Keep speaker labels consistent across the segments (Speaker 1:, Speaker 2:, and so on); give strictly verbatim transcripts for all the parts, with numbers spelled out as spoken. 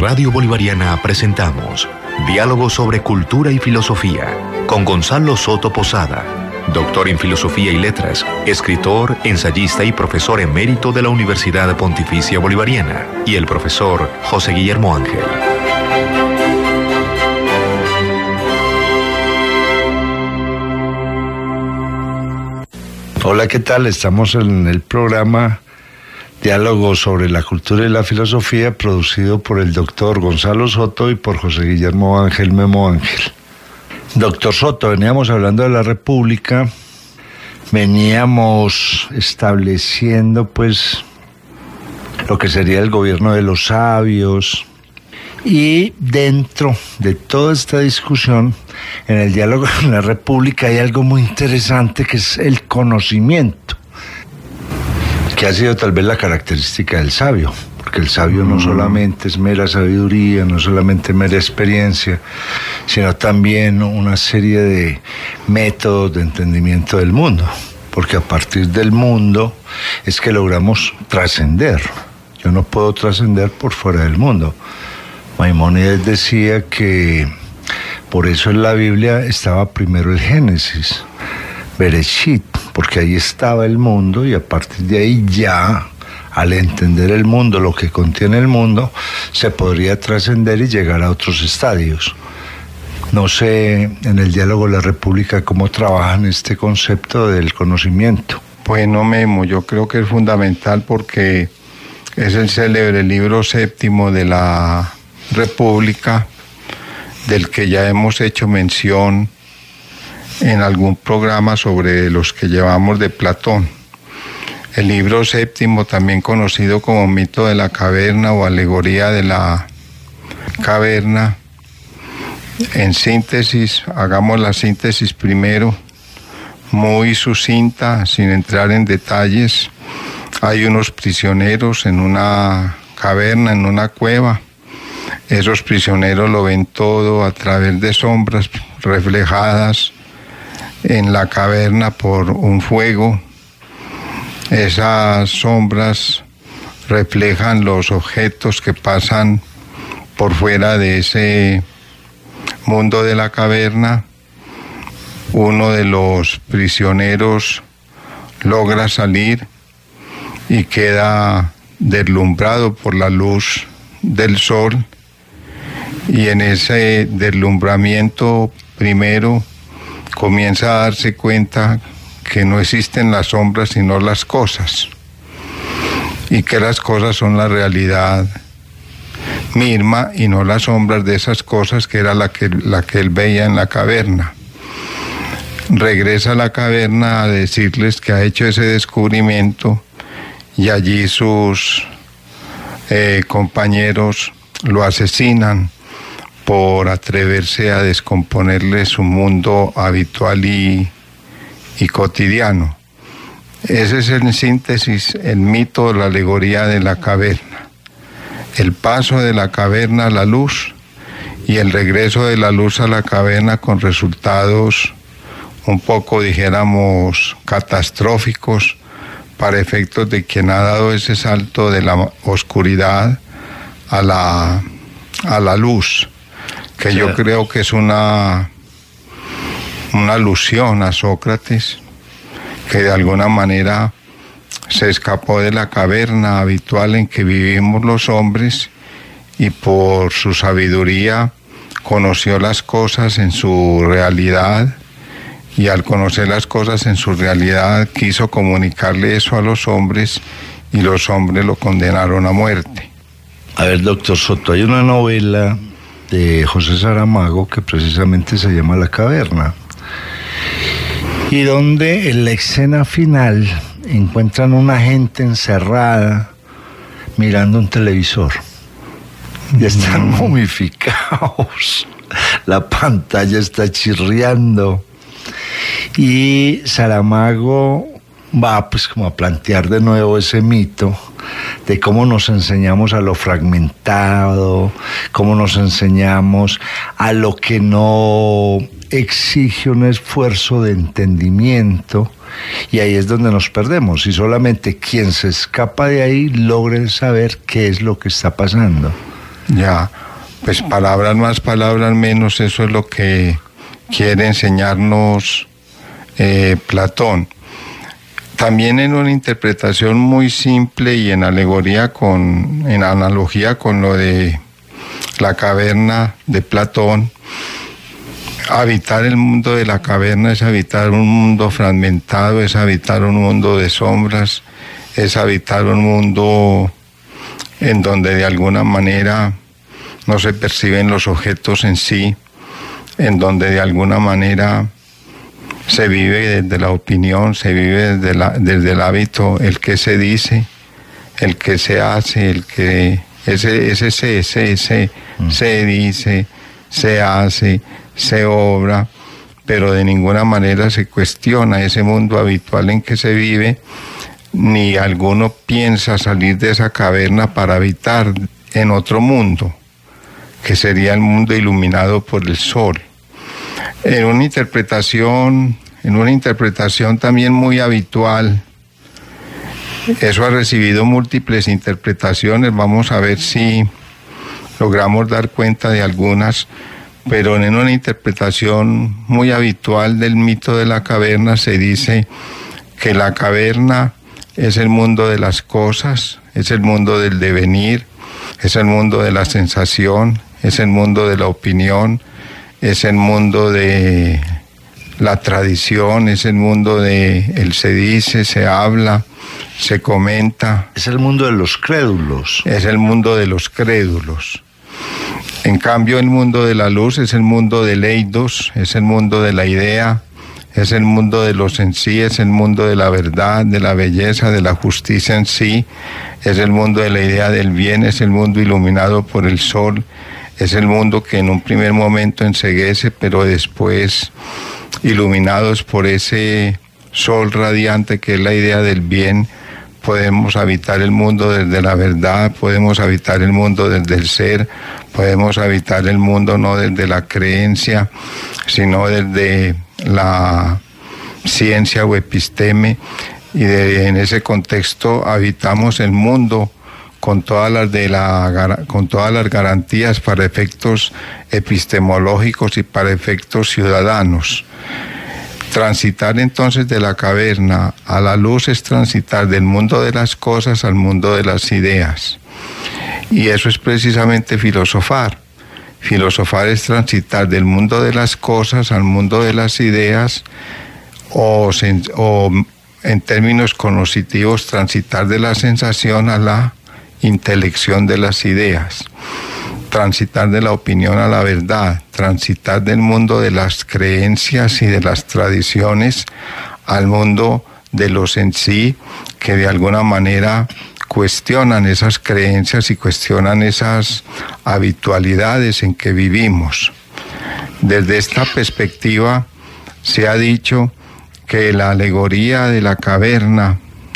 Speaker 1: Radio Bolivariana presentamos Diálogos sobre Cultura y Filosofía con Gonzalo Soto Posada, doctor en Filosofía y Letras, escritor, ensayista y profesor emérito de la Universidad Pontificia Bolivariana, y el profesor José Guillermo Ángel.
Speaker 2: Hola, ¿qué tal? Estamos en el programa Diálogos sobre la Cultura y la Filosofía, producido por el doctor Gonzalo Soto y por José Guillermo Ángel Memo Ángel. Doctor Soto, veníamos hablando de la República, veníamos estableciendo pues lo que sería el gobierno de los sabios, y dentro de toda esta discusión, en el diálogo de la República hay algo muy interesante que es el conocimiento, que ha sido tal vez la característica del sabio, porque el sabio no solamente es mera sabiduría, no solamente mera experiencia, sino también una serie de métodos de entendimiento del mundo, porque a partir del mundo es que logramos trascender. Yo no puedo trascender por fuera del mundo. Maimónides decía que por eso en la Biblia estaba primero el Génesis, Bereshit, porque ahí estaba el mundo, y a partir de ahí ya, al entender el mundo, lo que contiene el mundo, se podría trascender y llegar a otros estadios. No sé, en el diálogo de la República, cómo trabajan este concepto del conocimiento.
Speaker 3: Bueno, Memo, yo creo que es fundamental porque es el célebre libro séptimo de la República, del que ya hemos hecho mención en algún programa sobre los que llevamos de Platón. El libro séptimo, también conocido como Mito de la Caverna o Alegoría de la Caverna. En síntesis, hagamos la síntesis primero, muy sucinta, sin entrar en detalles. Hay unos prisioneros en una caverna, en una cueva. Esos prisioneros lo ven todo a través de sombras reflejadas en la caverna por un fuego. Esas sombras reflejan los objetos que pasan por fuera de ese mundo de la caverna. Uno de los prisioneros logra salir y queda deslumbrado por la luz del sol, y en ese deslumbramiento primero comienza a darse cuenta que no existen las sombras sino las cosas, y que las cosas son la realidad misma y no las sombras de esas cosas, que era la que, la que él veía en la caverna. Regresa a la caverna a decirles que ha hecho ese descubrimiento, y allí sus eh, compañeros lo asesinan por atreverse a descomponerle su mundo habitual y, y cotidiano. Ese es en síntesis el mito, la alegoría de la caverna. El paso de la caverna a la luz y el regreso de la luz a la caverna con resultados un poco, dijéramos, catastróficos para efectos de quien ha dado ese salto de la oscuridad a la, a la luz, que sí. Yo creo que es una, una alusión a Sócrates, que de alguna manera se escapó de la caverna habitual en que vivimos los hombres, y por su sabiduría conoció las cosas en su realidad, y al conocer las cosas en su realidad quiso comunicarle eso a los hombres, y los hombres lo condenaron a muerte.
Speaker 2: A ver, doctor Soto, hay una novela de José Saramago que precisamente se llama La Caverna, y donde en la escena final encuentran una gente encerrada mirando un televisor, y están mm. momificados, la pantalla está chirriando, y Saramago va pues como a plantear de nuevo ese mito de cómo nos enseñamos a lo fragmentado, cómo nos enseñamos a lo que no exige un esfuerzo de entendimiento, y ahí es donde nos perdemos, y solamente quien se escapa de ahí logra saber qué es lo que está pasando.
Speaker 3: Ya, pues palabras más, palabras menos, eso es lo que quiere enseñarnos eh, Platón. También en una interpretación muy simple y en alegoría con, en analogía con lo de la caverna de Platón, habitar el mundo de la caverna es habitar un mundo fragmentado, es habitar un mundo de sombras, es habitar un mundo en donde de alguna manera no se perciben los objetos en sí, en donde de alguna manera se vive desde la opinión, se vive desde, la, desde el hábito, el que se dice, el que se hace, el que ese ese se se se mm. se dice, se hace, se obra, pero de ninguna manera se cuestiona ese mundo habitual en que se vive, ni alguno piensa salir de esa caverna para habitar en otro mundo, que sería el mundo iluminado por el sol. En una interpretación, en una interpretación también muy habitual, eso ha recibido múltiples interpretaciones, vamos a ver si logramos dar cuenta de algunas, pero en una interpretación muy habitual del mito de la caverna se dice que la caverna es el mundo de las cosas, es el mundo del devenir, es el mundo de la sensación, es el mundo de la opinión, es el mundo de la tradición, es el mundo de el se dice, se habla, se comenta.
Speaker 2: Es el mundo de los crédulos.
Speaker 3: Es el mundo de los crédulos. En cambio, el mundo de la luz es el mundo del eidos, es el mundo de la idea, es el mundo de los en sí, es el mundo de la verdad, de la belleza, de la justicia en sí, es el mundo de la idea del bien, es el mundo iluminado por el sol, es el mundo que en un primer momento enceguece, pero después, iluminados por ese sol radiante que es la idea del bien, podemos habitar el mundo desde la verdad, podemos habitar el mundo desde el ser, podemos habitar el mundo no desde la creencia, sino desde la ciencia o episteme, y de, en ese contexto habitamos el mundo con todas las de la con todas las garantías para efectos epistemológicos y para efectos ciudadanos. Transitar entonces de la caverna a la luz es transitar del mundo de las cosas al mundo de las ideas. Y eso es precisamente filosofar. Filosofar es transitar del mundo de las cosas al mundo de las ideas, o, o en términos cognitivos, transitar de la sensación a la intelección de las ideas. Transitar de la opinión a la verdad, transitar del mundo de las creencias y de las tradiciones al mundo de los en sí, que de alguna manera cuestionan esas creencias y cuestionan esas habitualidades en que vivimos. Desde esta perspectiva se ha dicho que la alegoría de la caverna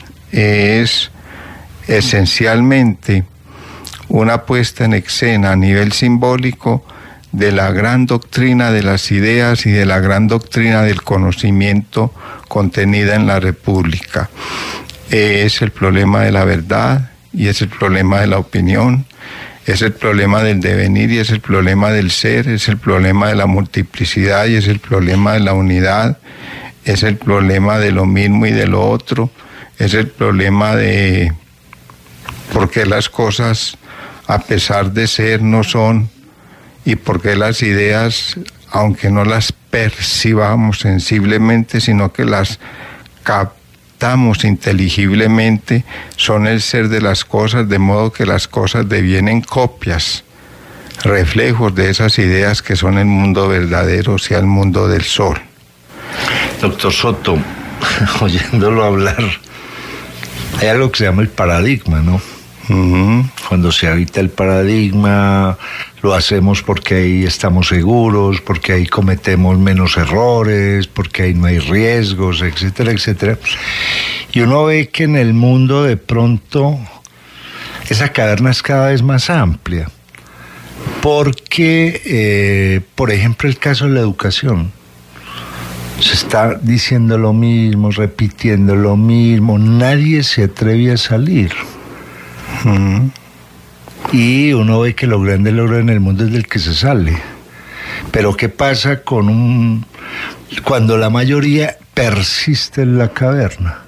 Speaker 3: es esencialmente una puesta en escena a nivel simbólico de la gran doctrina de las ideas y de la gran doctrina del conocimiento contenida en la República. Es el problema de la verdad y es el problema de la opinión, es el problema del devenir y es el problema del ser, es el problema de la multiplicidad y es el problema de la unidad, es el problema de lo mismo y de lo otro, es el problema de por qué las cosas a pesar de ser no son, y por qué las ideas, aunque no las percibamos sensiblemente, sino que las captamos inteligiblemente, son el ser de las cosas, de modo que las cosas devienen copias, reflejos de esas ideas que son el mundo verdadero, o sea, el mundo del sol.
Speaker 2: Doctor Soto, oyéndolo hablar, hay algo que se llama el paradigma, ¿no? Uh-huh. Cuando se habita el paradigma, lo hacemos porque ahí estamos seguros, porque ahí cometemos menos errores, porque ahí no hay riesgos, etcétera, etcétera. Y uno ve que en el mundo de pronto esa caverna es cada vez más amplia, porque, eh, por ejemplo, el caso de la educación. Se está diciendo lo mismo, repitiendo lo mismo, nadie se atreve a salir. y uno ve que lo grande logro en el mundo es del que se sale. Pero ¿qué pasa con un cuando la mayoría persiste en la caverna,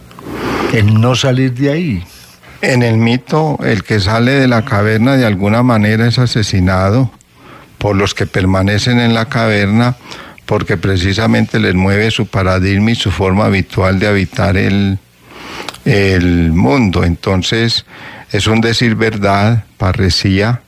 Speaker 2: en no salir de ahí?
Speaker 3: En el mito, el que sale de la caverna de alguna manera es asesinado por los que permanecen en la caverna, porque precisamente les mueve su paradigma y su forma habitual de habitar el, el mundo. Entonces, es un decir verdad, parresía,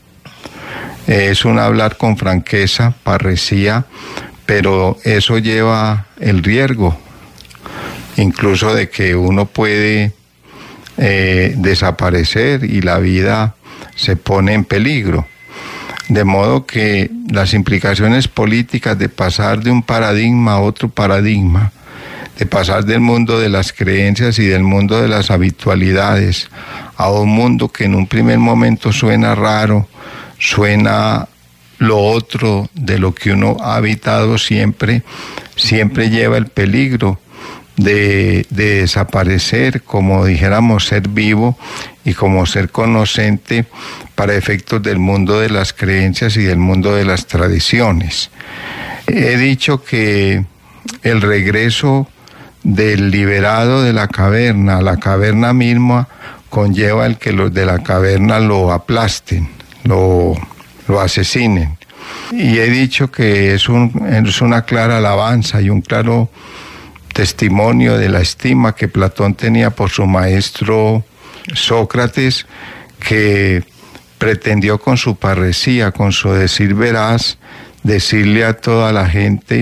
Speaker 3: es un hablar con franqueza, parresía, pero eso lleva el riesgo, incluso de que uno puede eh, desaparecer y la vida se pone en peligro. De modo que las implicaciones políticas de pasar de un paradigma a otro paradigma, de pasar del mundo de las creencias y del mundo de las habitualidades a un mundo que en un primer momento suena raro, suena lo otro de lo que uno ha habitado siempre, siempre lleva el peligro de, de desaparecer como dijéramos ser vivo y como ser conocente para efectos del mundo de las creencias y del mundo de las tradiciones. He dicho que el regreso del liberado de la caverna a la caverna misma conlleva el que los de la caverna lo aplasten, lo, lo asesinen. Y he dicho que es, un, es una clara alabanza y un claro testimonio de la estima que Platón tenía por su maestro Sócrates, que pretendió con su parresía, con su decir veraz, decirle a toda la gente: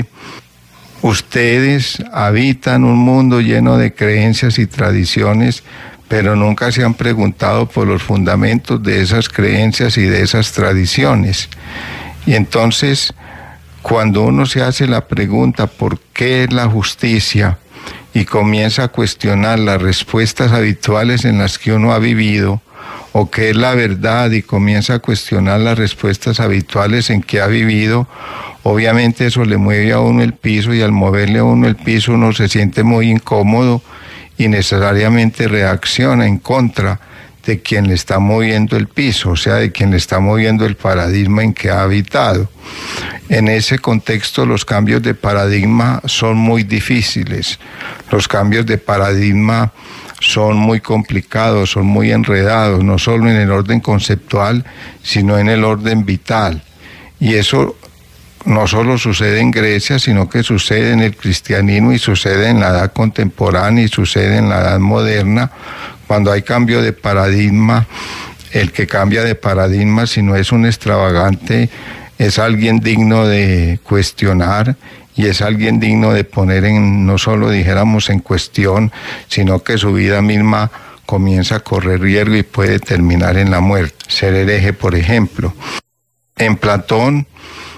Speaker 3: ustedes habitan un mundo lleno de creencias y tradiciones, pero nunca se han preguntado por los fundamentos de esas creencias y de esas tradiciones. Y entonces, cuando uno se hace la pregunta ¿por qué es la justicia? Y comienza a cuestionar las respuestas habituales en las que uno ha vivido, o qué es la verdad y comienza a cuestionar las respuestas habituales en que ha vivido, obviamente eso le mueve a uno el piso, y al moverle a uno el piso uno se siente muy incómodo y necesariamente reacciona en contra de quien le está moviendo el piso, o sea, de quien le está moviendo el paradigma en que ha habitado. En ese contexto los cambios de paradigma son muy difíciles, los cambios de paradigma son muy complicados, son muy enredados, no solo en el orden conceptual, sino en el orden vital. Y eso no solo sucede en Grecia, sino que sucede en el cristianismo y sucede en la edad contemporánea y sucede en la edad moderna. Cuando hay cambio de paradigma, el que cambia de paradigma, si no es un extravagante, es alguien digno de cuestionar y es alguien digno de poner en, no solo dijéramos en cuestión, sino que su vida misma comienza a correr riesgo y puede terminar en la muerte. Ser hereje, por ejemplo. En Platón,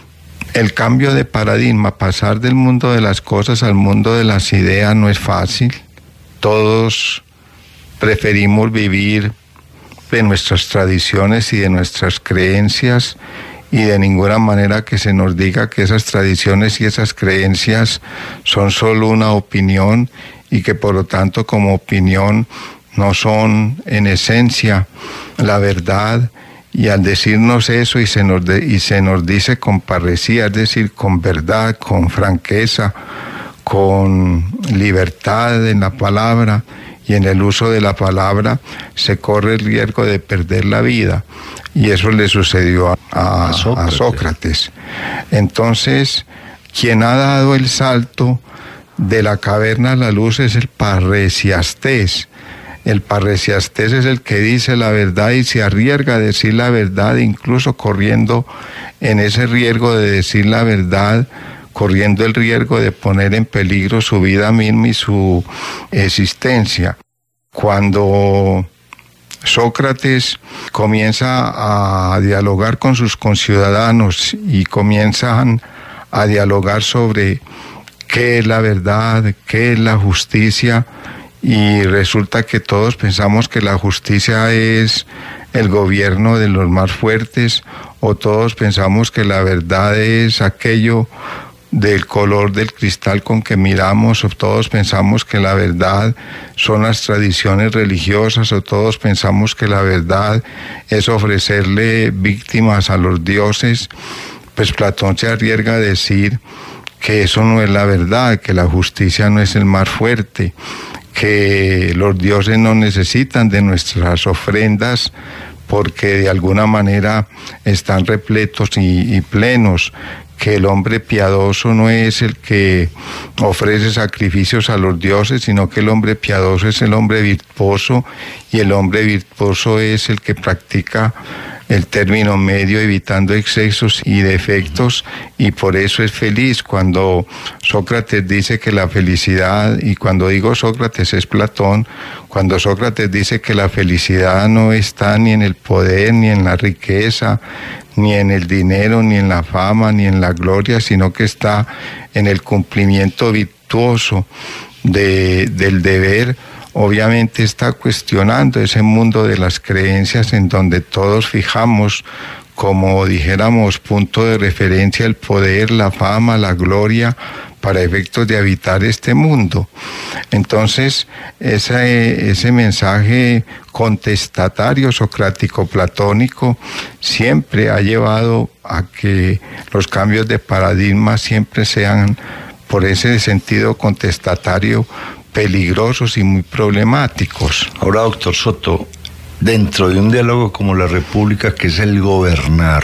Speaker 3: el cambio de paradigma, pasar del mundo de las cosas al mundo de las ideas, no es fácil. Todos preferimos vivir de nuestras tradiciones y de nuestras creencias, y de ninguna manera que se nos diga que esas tradiciones y esas creencias son solo una opinión y que por lo tanto como opinión no son en esencia la verdad. Y al decirnos eso y se nos, de, y se nos dice con parresía, es decir, con verdad, con franqueza, con libertad en la palabra y en el uso de la palabra, se corre el riesgo de perder la vida. Y eso le sucedió a, a, a, Sócrates. a Sócrates. Entonces, quien ha dado el salto de la caverna a la luz es el parresiastés. El parresiastés es el que dice la verdad y se arriesga a decir la verdad, incluso corriendo en ese riesgo de decir la verdad, corriendo el riesgo de poner en peligro su vida misma y su existencia. Cuando Sócrates comienza a dialogar con sus conciudadanos y comienzan a dialogar sobre qué es la verdad, qué es la justicia, y resulta que todos pensamos que la justicia es el gobierno de los más fuertes, o todos pensamos que la verdad es aquello del color del cristal con que miramos, o todos pensamos que la verdad son las tradiciones religiosas, o todos pensamos que la verdad es ofrecerle víctimas a los dioses, pues Platón se arriesga a decir que eso no es la verdad, que la justicia no es el más fuerte, que los dioses no necesitan de nuestras ofrendas porque de alguna manera están repletos y, y plenos, que el hombre piadoso no es el que ofrece sacrificios a los dioses, sino que el hombre piadoso es el hombre virtuoso, y el hombre virtuoso es el que practica el término medio, evitando excesos y defectos, y por eso es feliz. Cuando Sócrates dice que la felicidad, y cuando digo Sócrates es Platón, cuando Sócrates dice que la felicidad no está ni en el poder, ni en la riqueza, ni en el dinero, ni en la fama, ni en la gloria, sino que está en el cumplimiento virtuoso de, del deber, obviamente está cuestionando ese mundo de las creencias en donde todos fijamos, como dijéramos, punto de referencia el poder, la fama, la gloria, para efectos de habitar este mundo. Entonces, ese, ese mensaje contestatario socrático-platónico siempre ha llevado a que los cambios de paradigma siempre sean, por ese sentido contestatario, peligrosos y muy problemáticos.
Speaker 2: Ahora, doctor Soto, dentro de un diálogo como la República, que es el gobernar,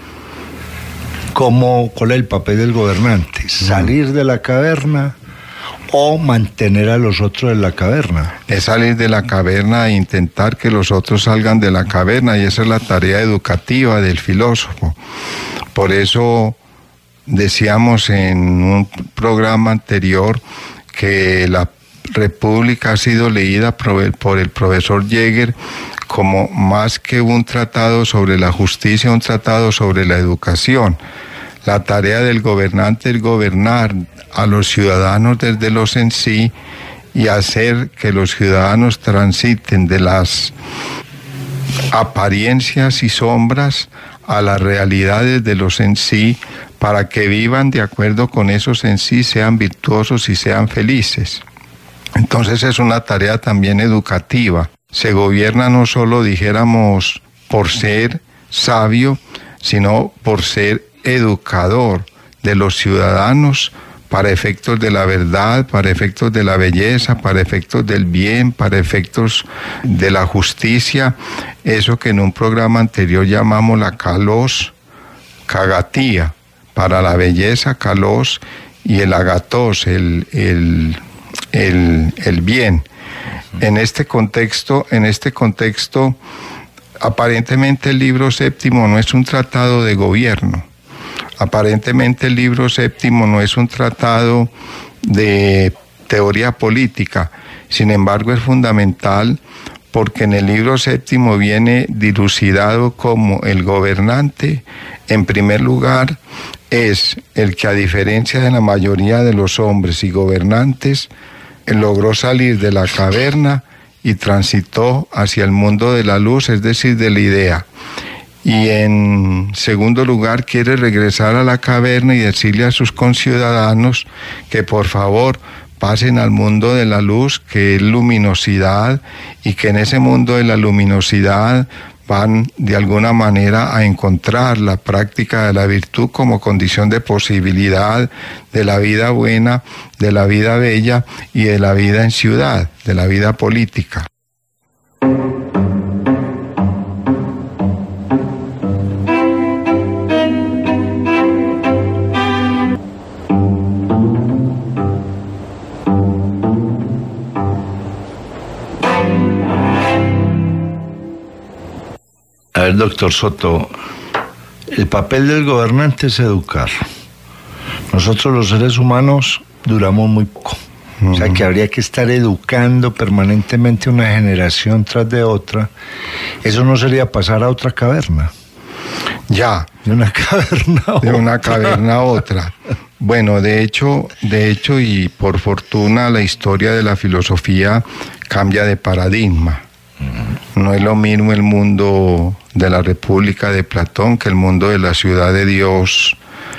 Speaker 2: ¿cómo, ¿cuál es el papel del gobernante? ¿Salir de la caverna o mantener a los otros en la caverna?
Speaker 3: Es salir de la caverna e intentar que los otros salgan de la caverna, y esa es la tarea educativa del filósofo. Por eso decíamos en un programa anterior que la República ha sido leída por el profesor Jäger como más que un tratado sobre la justicia, un tratado sobre la educación. La tarea del gobernante es gobernar a los ciudadanos desde los en sí y hacer que los ciudadanos transiten de las apariencias y sombras a las realidades de los en sí, para que vivan de acuerdo con esos en sí, sean virtuosos y sean felices. Entonces es una tarea también educativa. Se gobierna no solo, dijéramos, por ser sabio, sino por ser educador de los ciudadanos para efectos de la verdad, para efectos de la belleza, para efectos del bien, para efectos de la justicia. Eso que en un programa anterior llamamos la kalos, kagatía, para la belleza, kalos, y el agatos, el... el El, el bien. En este contexto, en este contexto, aparentemente el libro séptimo no es un tratado de gobierno. Aparentemente el libro séptimo no es un tratado de teoría política. Sin embargo, es fundamental porque en el libro séptimo viene dilucidado como el gobernante, en primer lugar, es el que, a diferencia de la mayoría de los hombres y gobernantes, logró salir de la caverna y transitó hacia el mundo de la luz, es decir, de la idea. Y en segundo lugar, quiere regresar a la caverna y decirle a sus conciudadanos que por favor pasen al mundo de la luz, que es luminosidad, y que en ese mundo de la luminosidad van de alguna manera a encontrar la práctica de la virtud como condición de posibilidad de la vida buena, de la vida bella y de la vida en ciudad, de la vida política.
Speaker 2: A ver, doctor Soto, el papel del gobernante es educar. Nosotros los seres humanos duramos muy poco. Uh-huh. O sea que habría que estar educando permanentemente una generación tras de otra. Eso no sería pasar a otra caverna.
Speaker 3: Ya.
Speaker 2: De una caverna a otra.
Speaker 3: De una caverna a otra. Bueno, de hecho, de hecho, y por fortuna, la historia de la filosofía cambia de paradigma. No es lo mismo el mundo de la República de Platón que el mundo de la ciudad de Dios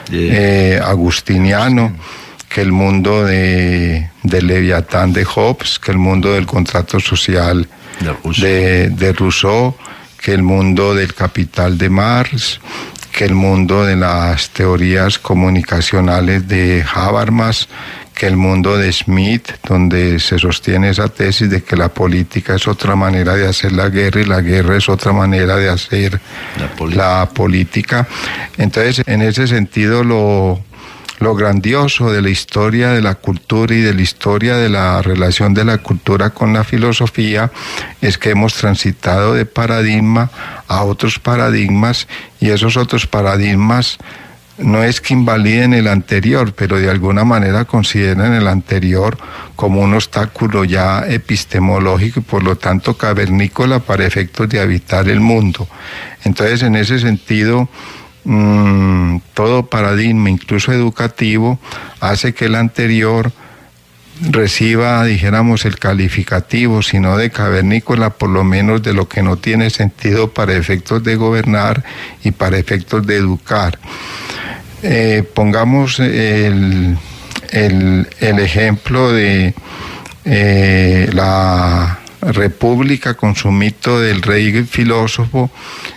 Speaker 3: eh, agustiniano, que el mundo de, de Leviatán de Hobbes, que el mundo del contrato social de, de Rousseau, que el mundo del capital de Marx, que el mundo de las teorías comunicacionales de Habermas, que el mundo de Smith, donde se sostiene esa tesis de que la política es otra manera de hacer la guerra y la guerra es otra manera de hacer la, la política. Entonces, en ese sentido, lo, lo grandioso de la historia de la cultura y de la historia de la relación de la cultura con la filosofía es que hemos transitado de paradigma a otros paradigmas, y esos otros paradigmas no es que invaliden el anterior, pero de alguna manera consideran el anterior como un obstáculo ya epistemológico y por lo tanto cavernícola para efectos de habitar el mundo. Entonces, en ese sentido, mmm, todo paradigma, incluso educativo, hace que el anterior reciba, dijéramos, el calificativo, si no de cavernícola, por lo menos de lo que no tiene sentido para efectos de gobernar y para efectos de educar. Eh, pongamos el, el, el ejemplo de eh, la República con su mito del rey filósofo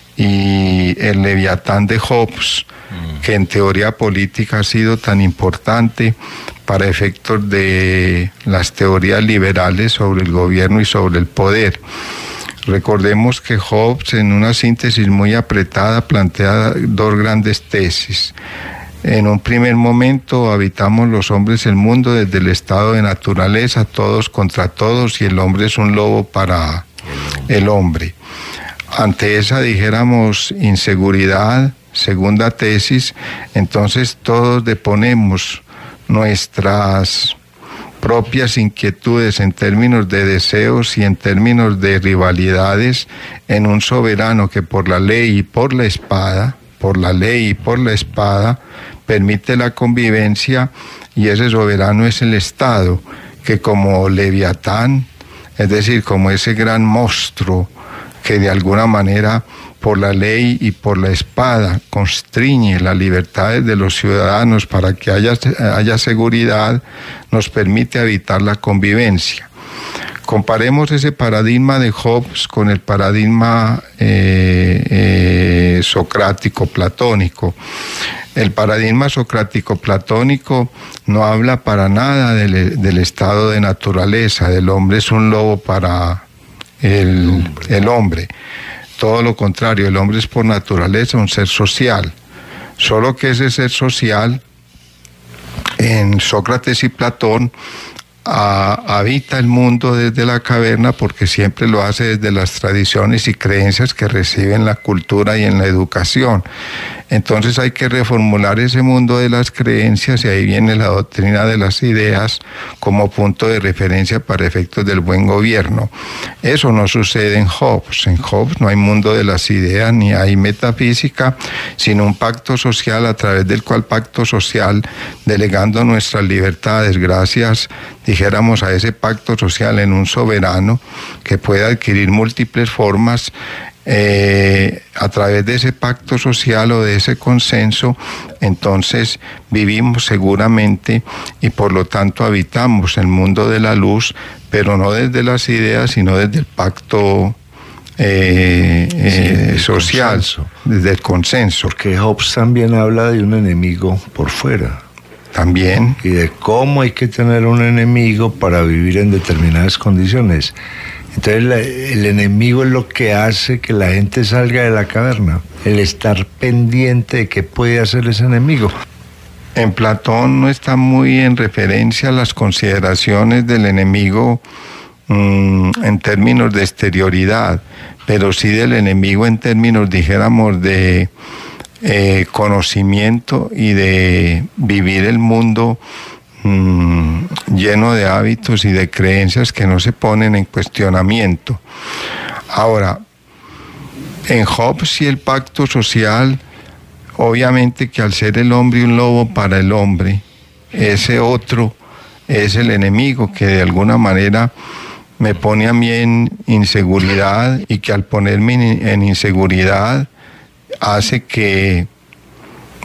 Speaker 3: y el Leviatán de Hobbes, mm. que en teoría política ha sido tan importante para efectos de las teorías liberales sobre el gobierno y sobre el poder. Recordemos que Hobbes, en una síntesis muy apretada, plantea dos grandes tesis. En un primer momento, habitamos los hombres el mundo desde el estado de naturaleza, todos contra todos, y el hombre es un lobo para el hombre. Ante esa, dijéramos, inseguridad, segunda tesis, entonces todos deponemos nuestras propias inquietudes en términos de deseos y en términos de rivalidades en un soberano que por la ley y por la espada, por la ley y por la espada, permite la convivencia, y ese soberano es el Estado, que como Leviatán, es decir, como ese gran monstruo que de alguna manera por la ley y por la espada constriñe las libertades de los ciudadanos para que haya, haya seguridad, nos permite habitar la convivencia. Comparemos ese paradigma de Hobbes con el paradigma eh, eh, socrático-platónico. El paradigma socrático-platónico no habla para nada del, del estado de naturaleza, del hombre es un lobo para el hombre. el hombre. Todo lo contrario, el hombre es por naturaleza un ser social. Solo que ese ser social, en Sócrates y Platón, A, habita el mundo desde la caverna porque siempre lo hace desde las tradiciones y creencias que recibe en la cultura y en la educación. Entonces hay que reformular ese mundo de las creencias, y ahí viene la doctrina de las ideas como punto de referencia para efectos del buen gobierno. Eso no sucede en Hobbes. En Hobbes no hay mundo de las ideas ni hay metafísica, sino un pacto social a través del cual pacto social, delegando nuestras libertades gracias, dijéramos, a ese pacto social en un soberano que puede adquirir múltiples formas. Eh, a través de ese pacto social o de ese consenso, entonces vivimos seguramente y por lo tanto habitamos el mundo de la luz, pero no desde las ideas, sino desde el pacto eh, eh, sí, social, consenso. Desde el consenso.
Speaker 2: Porque Hobbes también habla de un enemigo por fuera.
Speaker 3: También.
Speaker 2: Y de cómo hay que tener un enemigo para vivir en determinadas condiciones. Entonces la, el enemigo es lo que hace que la gente salga de la caverna, el estar pendiente de qué puede hacer ese enemigo.
Speaker 3: En Platón no está muy en referencia a las consideraciones del enemigo mmm, en términos de exterioridad, pero sí del enemigo en términos, dijéramos, de eh, conocimiento y de vivir el mundo Mm, lleno de hábitos y de creencias que no se ponen en cuestionamiento. Ahora, en Hobbes y el pacto social, obviamente que al ser el hombre un lobo para el hombre, ese otro es el enemigo que de alguna manera me pone a mí en inseguridad, y que al ponerme en inseguridad hace que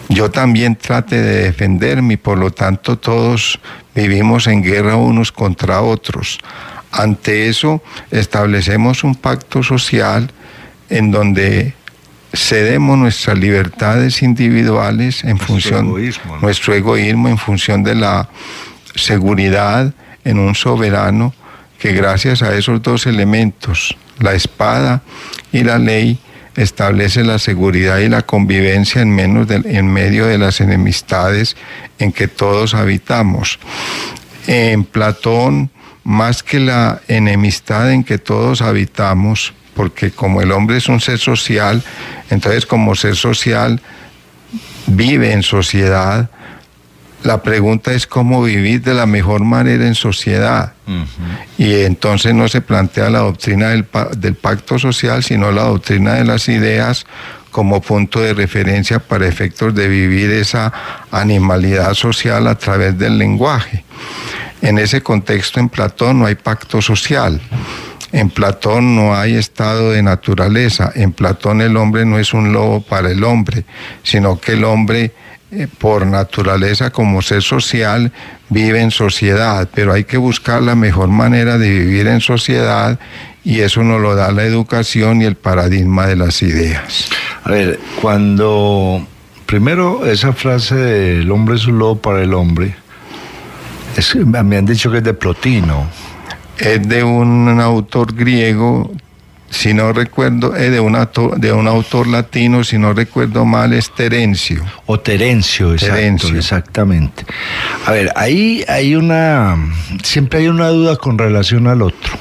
Speaker 3: yo también trate de defenderme y por lo tanto todos vivimos en guerra unos contra otros. Ante eso establecemos un pacto social en donde cedemos nuestras libertades individuales en nuestro función egoísmo, ¿no? nuestro egoísmo en función de la seguridad en un soberano que gracias a esos dos elementos, la espada y la ley, establece la seguridad y la convivencia en, menos de, en medio de las enemistades en que todos habitamos. En Platón, más que la enemistad en que todos habitamos, porque como el hombre es un ser social, entonces como ser social vive en sociedad, la pregunta es cómo vivir de la mejor manera en sociedad. Uh-huh. Y entonces no se plantea la doctrina del, del pacto social, sino la doctrina de las ideas como punto de referencia para efectos de vivir esa animalidad social a través del lenguaje. En ese contexto, en Platón no hay pacto social. En Platón no hay estado de naturaleza. En Platón el hombre no es un lobo para el hombre, sino que el hombre, eh, por naturaleza como ser social, vive en sociedad. Pero hay que buscar la mejor manera de vivir en sociedad y eso nos lo da la educación y el paradigma de las ideas.
Speaker 2: A ver, cuando... Primero, esa frase de el hombre es un lobo para el hombre, es, me han dicho que es de Plotino.
Speaker 3: Es de un autor griego, si no recuerdo, es de un autor, de un autor latino, si no recuerdo mal, es Terencio.
Speaker 2: O Terencio, exacto, Terencio. Exactamente. A ver, ahí hay una, siempre hay una duda con relación al otro.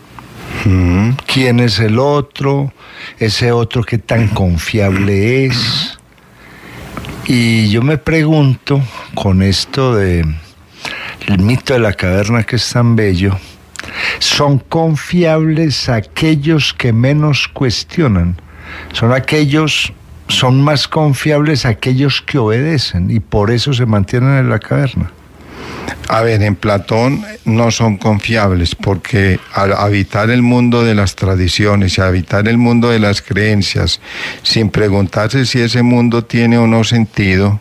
Speaker 2: Mm. ¿Quién es el otro? Ese otro, ¿qué tan confiable es? Y yo me pregunto, con esto de el mito de la caverna que es tan bello, ¿son confiables aquellos que menos cuestionan? Son aquellos, son más confiables aquellos que obedecen y por eso se mantienen en la caverna.
Speaker 3: A ver, en Platón no son confiables porque al habitar el mundo de las tradiciones y habitar el mundo de las creencias sin preguntarse si ese mundo tiene o no sentido,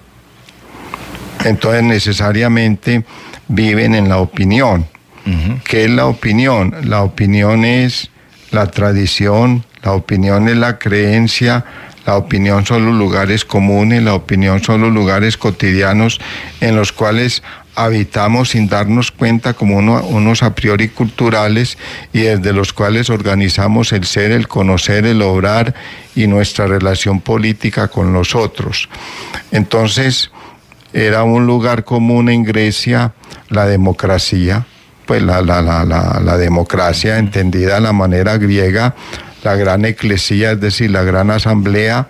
Speaker 3: entonces necesariamente viven en la opinión. Uh-huh. ¿Qué es la opinión? La opinión es la tradición, la opinión es la creencia, la opinión son los lugares comunes, la opinión son los lugares cotidianos en los cuales habitamos sin darnos cuenta como uno, unos a priori culturales y desde los cuales organizamos el ser, el conocer, el obrar y nuestra relación política con los otros. Entonces, era un lugar común en Grecia la democracia, pues la, la, la, la, la democracia entendida de la manera griega, la gran eclesía, es decir, la gran asamblea.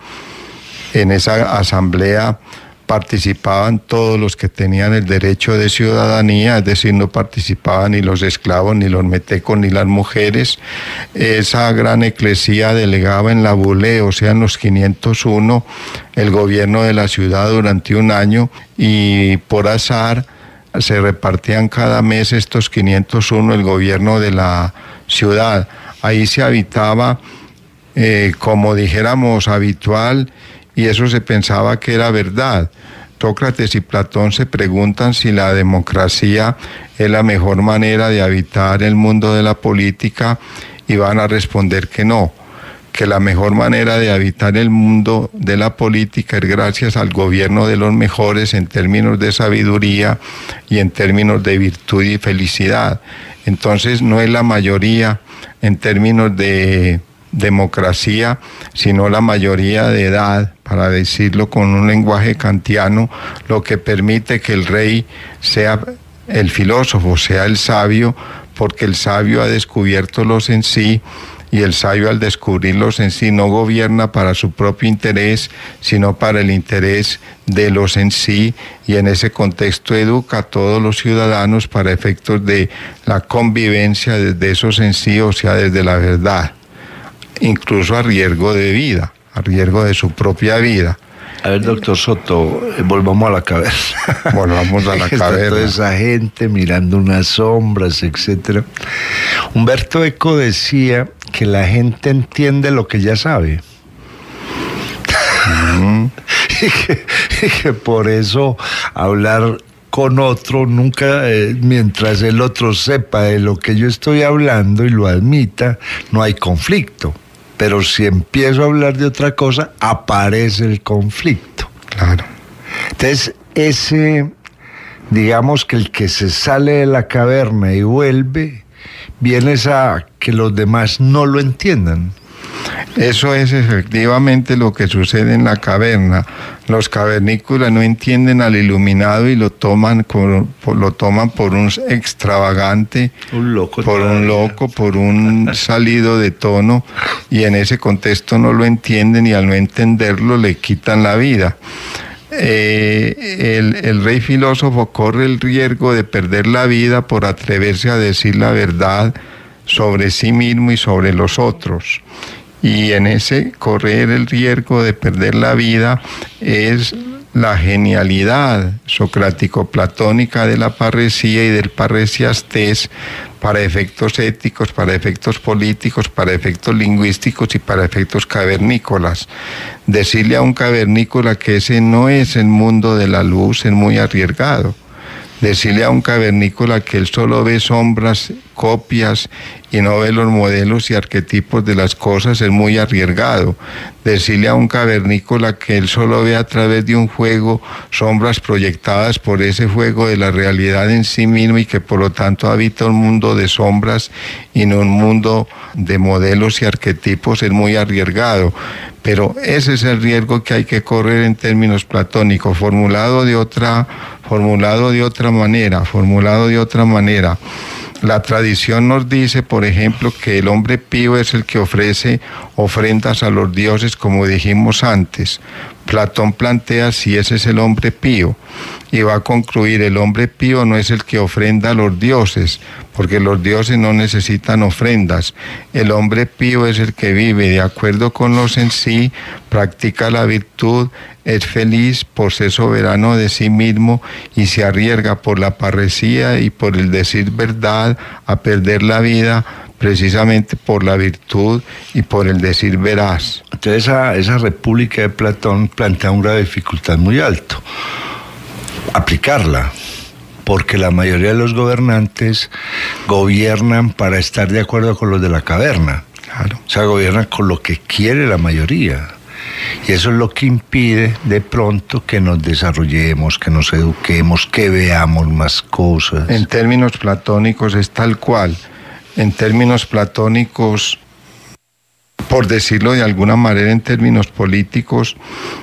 Speaker 3: En esa asamblea participaban todos los que tenían el derecho de ciudadanía, es decir, no participaban ni los esclavos, ni los metecos, ni las mujeres. Esa gran eclesía delegaba en la bule, o sea, en los quinientos uno, el gobierno de la ciudad durante un año y por azar se repartían cada mes estos quinientos uno el gobierno de la ciudad. Ahí se habitaba, eh, como dijéramos, habitual, y eso se pensaba que era verdad. Sócrates y Platón se preguntan si la democracia es la mejor manera de habitar el mundo de la política y van a responder que no, que la mejor manera de habitar el mundo de la política es gracias al gobierno de los mejores en términos de sabiduría y en términos de virtud y felicidad. Entonces no es la mayoría en términos de democracia, sino la mayoría de edad, para decirlo con un lenguaje kantiano, lo que permite que el rey sea el filósofo, sea el sabio, porque el sabio ha descubierto los en sí, y el sabio al descubrirlos en sí no gobierna para su propio interés, sino para el interés de los en sí, y en ese contexto educa a todos los ciudadanos para efectos de la convivencia desde esos en sí, o sea, desde la verdad, incluso a riesgo de vida, a riesgo de su propia vida.
Speaker 2: A ver, doctor Soto, volvamos a la caverna.
Speaker 3: Volvamos a la caverna.
Speaker 2: Toda esa gente mirando unas sombras, etcétera. Humberto Eco decía que la gente entiende lo que ya sabe. Mm. y que, y que por eso hablar con otro nunca, eh, mientras el otro sepa de lo que yo estoy hablando y lo admita, no hay conflicto. Pero si empiezo a hablar de otra cosa, aparece el conflicto.
Speaker 3: Claro.
Speaker 2: Entonces, ese, digamos que el que se sale de la caverna y vuelve, viene a que los demás no lo entiendan.
Speaker 3: Eso es efectivamente lo que sucede en la caverna. Los cavernícolas no entienden al iluminado y lo toman por, por, lo toman por un extravagante,
Speaker 2: un loco
Speaker 3: por
Speaker 2: todavía.
Speaker 3: un loco, por un salido de tono, y en ese contexto no lo entienden y al no entenderlo le quitan la vida. Eh, el, el rey filósofo corre el riesgo de perder la vida por atreverse a decir la verdad sobre sí mismo y sobre los otros. Y en ese correr el riesgo de perder la vida es la genialidad socrático-platónica de la parresía y del parresiastés para efectos éticos, para efectos políticos, para efectos lingüísticos y para efectos cavernícolas. Decirle a un cavernícola que ese no es el mundo de la luz es muy arriesgado. Decirle a un cavernícola que él solo ve sombras, copias y no ve los modelos y arquetipos de las cosas es muy arriesgado. Decirle a un cavernícola que él solo ve a través de un juego sombras proyectadas por ese juego de la realidad en sí mismo y que por lo tanto habita un mundo de sombras y no un mundo de modelos y arquetipos es muy arriesgado. Pero ese es el riesgo que hay que correr en términos platónicos, formulado de otra, formulado de otra manera, formulado de otra manera. La tradición nos dice, por ejemplo, que el hombre pío es el que ofrece ofrendas a los dioses, como dijimos antes. Platón plantea si ese es el hombre pío y va a concluir: el hombre pío no es el que ofrenda a los dioses, porque los dioses no necesitan ofrendas. El hombre pío es el que vive de acuerdo con los en sí, practica la virtud, es feliz por ser soberano de sí mismo y se arriesga por la parresía y por el decir verdad a perder la vida, precisamente por la virtud y por el decir veraz.
Speaker 2: Entonces esa, esa república de Platón plantea una dificultad muy alto, aplicarla, porque la mayoría de los gobernantes gobiernan para estar de acuerdo con los de la caverna.
Speaker 3: Claro.
Speaker 2: O sea, gobiernan con lo que quiere la mayoría. Y eso es lo que impide de pronto que nos desarrollemos, que nos eduquemos, que veamos más cosas.
Speaker 3: En términos platónicos es tal cual. En términos platónicos, por decirlo de alguna manera, en términos políticos,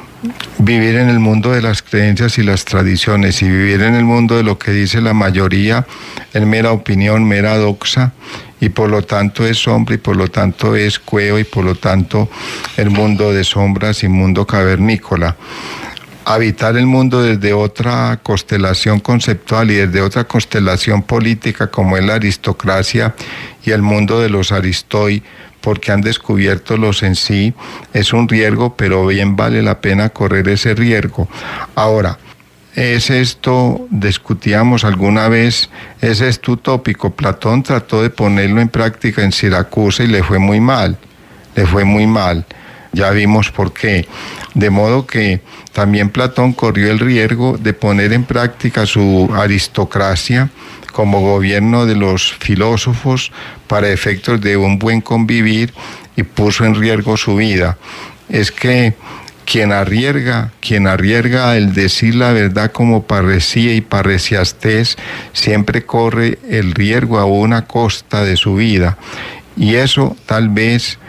Speaker 3: vivir en el mundo de las creencias y las tradiciones y vivir en el mundo de lo que dice la mayoría es mera opinión, mera doxa, y por lo tanto es sombra y por lo tanto es cueo y por lo tanto el mundo de sombras y mundo cavernícola. Habitar el mundo desde otra constelación conceptual y desde otra constelación política como es la aristocracia y el mundo de los aristoi, porque han descubierto los en sí, es un riesgo, pero bien vale la pena correr ese riesgo. Ahora, ¿es esto, discutíamos alguna vez, es esto utópico? Platón trató de ponerlo en práctica en Siracusa y le fue muy mal, le fue muy mal. Ya vimos por qué. De modo que también Platón corrió el riesgo de poner en práctica su aristocracia como gobierno de los filósofos para efectos de un buen convivir y puso en riesgo su vida. Es que quien arriesga, quien arriesga el decir la verdad como parresía y parresiastés, siempre corre el riesgo a una costa de su vida. Y eso tal vez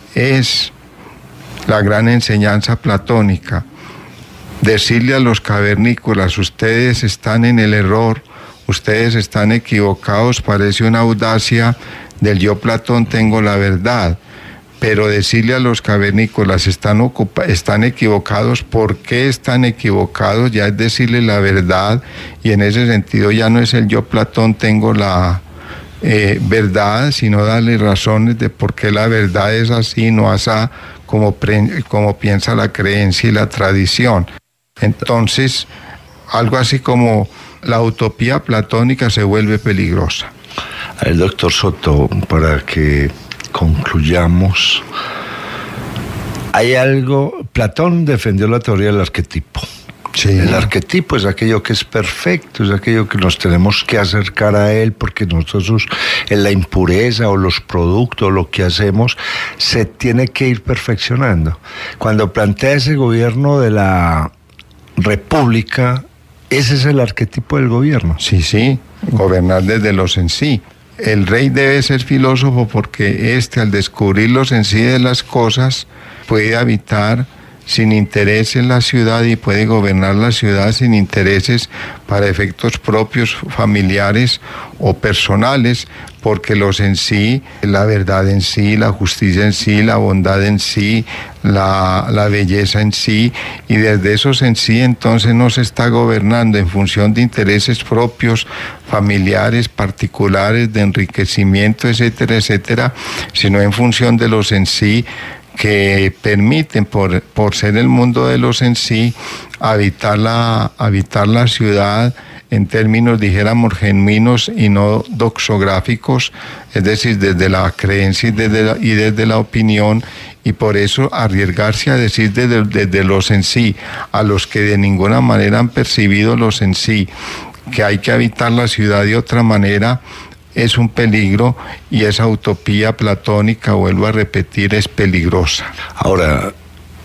Speaker 3: es la gran enseñanza platónica. Decirle a los cavernícolas: ustedes están en el error, ustedes están equivocados, parece una audacia del yo Platón tengo la verdad. Pero decirle a los cavernícolas: están, ocupa- están equivocados, ¿por qué están equivocados? Ya es decirle la verdad, y en ese sentido ya no es el yo Platón tengo la eh, verdad, sino darle razones de por qué la verdad es así, no así como, pre- como piensa la creencia y la tradición. Entonces, algo así como la utopía platónica se vuelve peligrosa.
Speaker 2: El doctor Soto, para que concluyamos, Hay algo, Platón defendió la teoría del arquetipo. Sí. El arquetipo es aquello que es perfecto, es aquello que nos tenemos que acercar a él, porque nosotros en la impureza o los productos, lo que hacemos, se tiene que ir perfeccionando. Cuando plantea ese gobierno de la república, ese es el arquetipo del gobierno.
Speaker 3: Sí, sí, gobernar desde los en sí. El rey debe ser filósofo porque éste, al descubrir los en sí de las cosas, puede habitar sin interés en la ciudad y puede gobernar la ciudad sin intereses para efectos propios, familiares o personales, porque los en sí, la verdad en sí, la justicia en sí, la bondad en sí, la, la belleza en sí, y desde esos en sí entonces no se está gobernando en función de intereses propios, familiares, particulares, de enriquecimiento, etcétera, etcétera, sino en función de los en sí, que permiten, por, por ser el mundo de los en sí, habitar la, habitar la ciudad en términos, dijéramos, genuinos y no doxográficos, es decir, desde la creencia y desde la, y desde la opinión, y por eso arriesgarse a decir desde, desde los en sí, a los que de ninguna manera han percibido los en sí, que hay que habitar la ciudad de otra manera, es un peligro, y esa utopía platónica, vuelvo a repetir, es peligrosa.
Speaker 2: Ahora,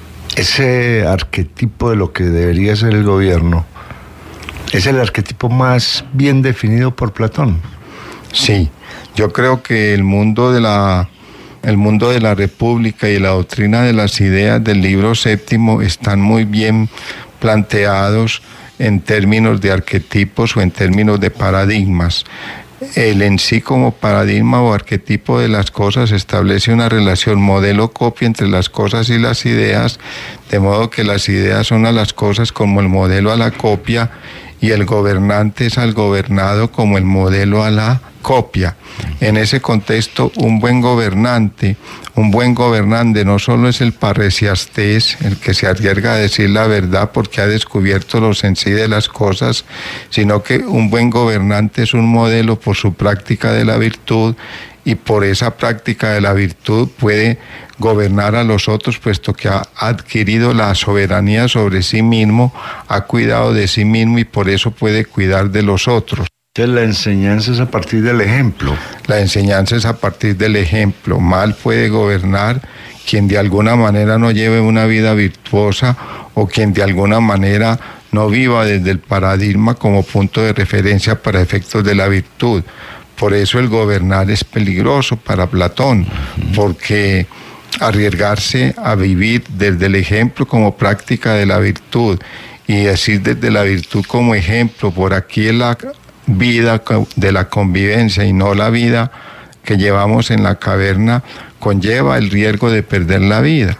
Speaker 2: ese arquetipo de lo que debería ser el gobierno, ¿es el arquetipo más bien definido por Platón?
Speaker 3: Sí, yo creo que el mundo de la, el mundo de la República y la doctrina de las ideas del libro séptimo están muy bien planteados en términos de arquetipos o en términos de paradigmas. El en sí como paradigma o arquetipo de las cosas establece una relación modelo-copia entre las cosas y las ideas, de modo que las ideas son a las cosas como el modelo a la copia, y el gobernante es al gobernado como el modelo a la copia. En ese contexto, un buen gobernante, un buen gobernante no solo es el parresiastés, el que se arriesga a decir la verdad porque ha descubierto los en sí de las cosas, sino que un buen gobernante es un modelo por su práctica de la virtud, y por esa práctica de la virtud puede gobernar a los otros, puesto que ha adquirido la soberanía sobre sí mismo, ha cuidado de sí mismo y por eso puede cuidar de los otros.
Speaker 2: Entonces la enseñanza es a partir del ejemplo.
Speaker 3: La enseñanza es a partir del ejemplo. Mal puede gobernar quien de alguna manera no lleve una vida virtuosa, o quien de alguna manera no viva desde el paradigma como punto de referencia para efectos de la virtud. Por eso el gobernar es peligroso para Platón, porque arriesgarse a vivir desde el ejemplo como práctica de la virtud y decir desde la virtud como ejemplo, por aquí es la vida de la convivencia y no la vida que llevamos en la caverna, conlleva el riesgo de perder la vida.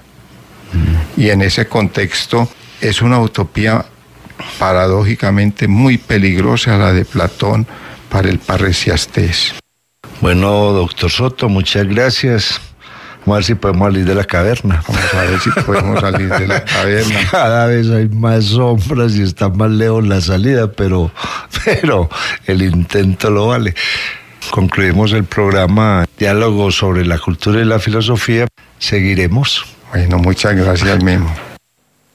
Speaker 3: Y en ese contexto es una utopía paradójicamente muy peligrosa la de Platón para el parresiastés.
Speaker 2: Bueno, doctor Soto, muchas gracias. Vamos a ver si podemos salir de la caverna.
Speaker 3: Vamos a ver si podemos salir de la caverna.
Speaker 2: Cada vez hay más sombras y está más lejos la salida, pero, pero el intento lo vale. Concluimos el programa Diálogo sobre la cultura y la filosofía. Seguiremos.
Speaker 3: Bueno, muchas gracias, Memo.